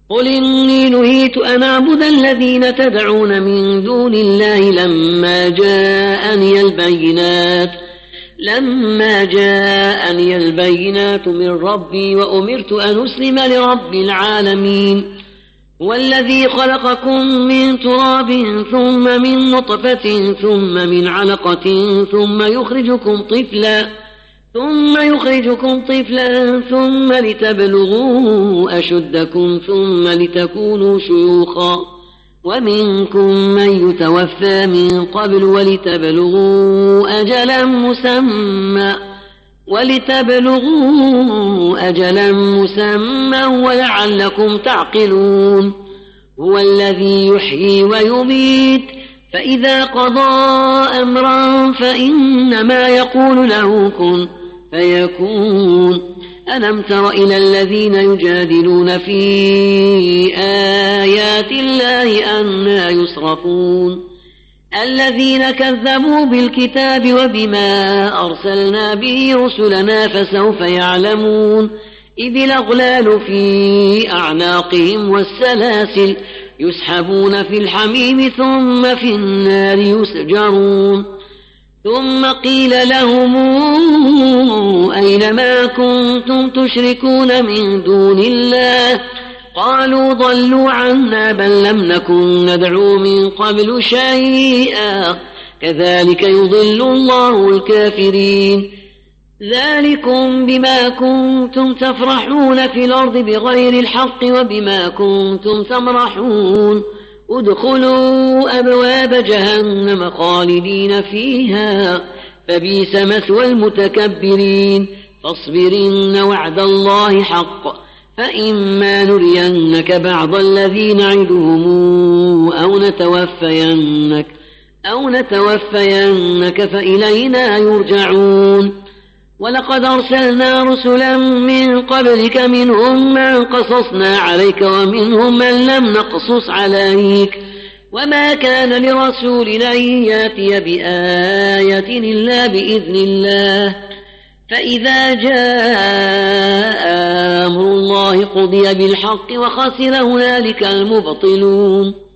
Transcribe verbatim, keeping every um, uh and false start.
قل إني نهيت أن أعبد الذين تدعون من دون الله لما جاءني البينات لما جاءني البينات من ربي وأمرت أن أسلم لرب العالمين والذي خلقكم من تراب ثم من نطفة ثم من علقة ثم يخرجكم طفلا ثم يخرجكم طفلا ثم لتبلغوا أشدكم ثم لتكونوا شيوخا ومنكم من يتوفى من قبل ولتبلغوا أجلا مسمى ولتبلغوا أجلا مسمى ولعلكم تعقلون هو الذي يحيي ويميت فإذا قضى أمرا فإنما يقول له كن فيكون ألم تر إلى الذين يجادلون في آيات الله أنى يصرفون الذين كذبوا بالكتاب وبما أرسلنا به رسلنا فسوف يعلمون إذ الأغلال في أعناقهم والسلاسل يسحبون في الحميم ثم في النار يسجرون ثم قيل لهم أين ما كنتم تشركون من دون الله قالوا ضلوا عنا بل لم نكن ندعو من قبل شيئا كذلك يضل الله الكافرين ذلكم بما كنتم تفرحون في الأرض بغير الحق وبما كنتم تمرحون ادخلوا أبواب جهنم خالدين فيها فبئس مثوى المتكبرين فاصبر إن وعد الله حق فإما نرينك بعض الذي نعدهم أو نتوفينك أو نتوفينك فإلينا يرجعون ولقد أرسلنا رسلا من قبلك منهم من قصصنا عليك ومنهم من لم نقصص عليك وما كان لرسول أن يأتي بآية إلا بإذن الله فإذا جاء أمر الله قضي بالحق وخسر هنالك المبطلون